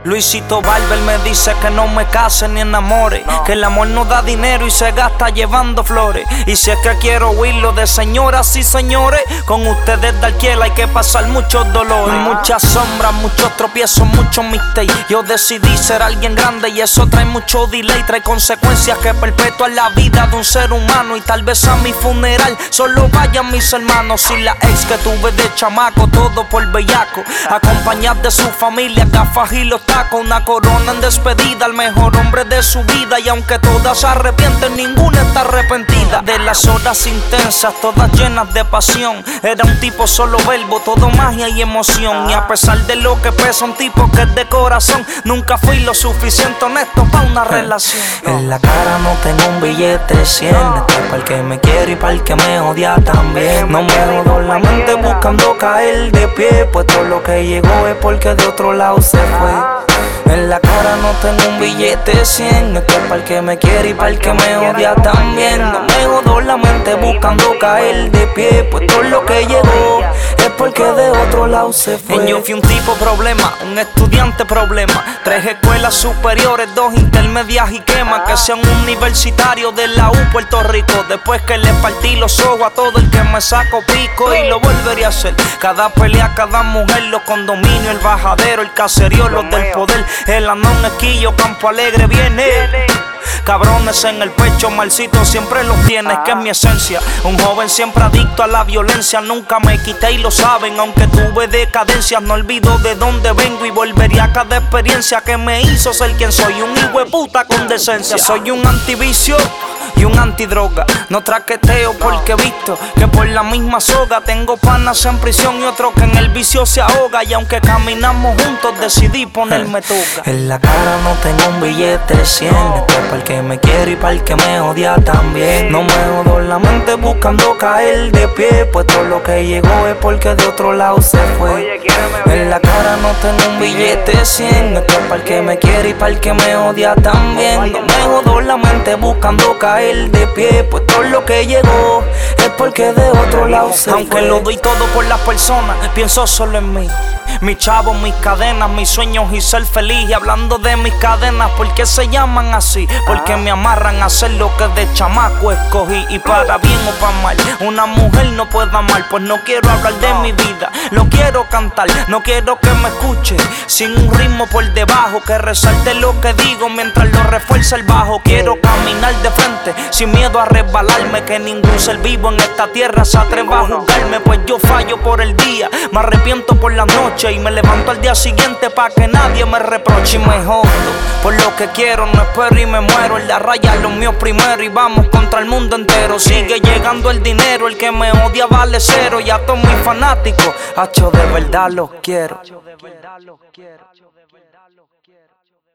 Luisito Barber me dice que no me case ni enamore, que el amor no da dinero y se gasta llevando flores. Y si es que quiero oírlo de señoras y señores, con ustedes de alquiler hay que pasar muchos dolores. Muchas sombras, muchos tropiezos, muchos mistakes. Yo decidí ser alguien grande y eso trae mucho delay. Trae consecuencias que perpetúan la vida de un ser humano. Y tal vez a mi funeral solo vayan mis hermanos y la ex que tuve de chamaco, todo por bellaco. Acompañad de su familia, gafas y los tacos. Una corona en despedida al mejor hombre de su vida. Y aunque todas se arrepienten, ninguna está arrepentida. De las horas intensas, todas llenas de pasión. Era un tipo solo verbo, todo magia y emoción. Y a pesar de lo que pesa, un tipo que es de corazón. Nunca fui lo suficiente honesto para una relación. En la cara no tengo un billete 100. Esto es para el que me quiere y para el que me odia también. No me jodo la mente buscando caer de pie, pues todo lo que llegó es porque de otro lado se fue. En la cara no tengo un billete 100. Esto es para el que me quiere y para el que me odia también. No me jodo la mente buscando caer de pie, pues todo lo que llegó es porque de otro lado se fue. Yo fui un tipo problema, un estudiante problema. 3 escuelas superiores, 2 intermedias y quema. Que sea un universitario de la U Puerto Rico. Después que le partí los ojos a todo el que me saco pico. Y lo volvería a hacer. Cada pelea, cada mujer, los condominios, el bajadero, el caserío, los del poder. El andón, esquillo, Campo Alegre viene. Cabrones en el pecho, malcito siempre los tienes, que es mi esencia. Un joven siempre adicto a la violencia. Nunca me quité y lo saben, aunque tuve decadencias. No olvido de dónde vengo y volvería a cada experiencia que me hizo ser quien soy. Un hijo de puta con decencia. Soy un antivicio y un antidroga. No traqueteo porque he visto que por la misma soga tengo panas en prisión y otros que en el vicio se ahoga. Y aunque caminamos juntos decidí ponerme toga. En la cara no tengo un billete 100. Esto es para el que me quiere y para el que me odia también. No me jodo la mente buscando caer de pie, pues todo lo que llegó es porque de otro lado se fue. En la cara no tengo un billete 100. Esto es para el que me quiere y para el que me odia también. No me jodo la mente buscando caer de pie, pues todo lo que llegó es porque de otro lado se fue. Aunque lo doy todo por las personas, pienso solo en mí. Mis chavos, mis cadenas, mis sueños y ser feliz. Y hablando de mis cadenas, ¿por qué se llaman así? Porque me amarran a hacer lo que de chamaco escogí. Y para bien o para mal, una mujer no puede amar. Pues no quiero hablar de mi vida, lo quiero cantar. No quiero que me escuche sin un ritmo por debajo, que resalte lo que digo mientras lo refuerza el bajo. Quiero caminar de frente sin miedo a resbalarme, que ningún ser vivo en esta tierra se atreva a juzgarme. Pues yo fallo por el día, me arrepiento por la noche y me levanto al día siguiente pa' que nadie me reproche. Y me jodo por lo que quiero, no espero y me muero. En la raya los míos primero y vamos contra el mundo entero. Sigue llegando el dinero, el que me odia vale cero. Y a todos mis fanáticos, hacho, de verdad los quiero.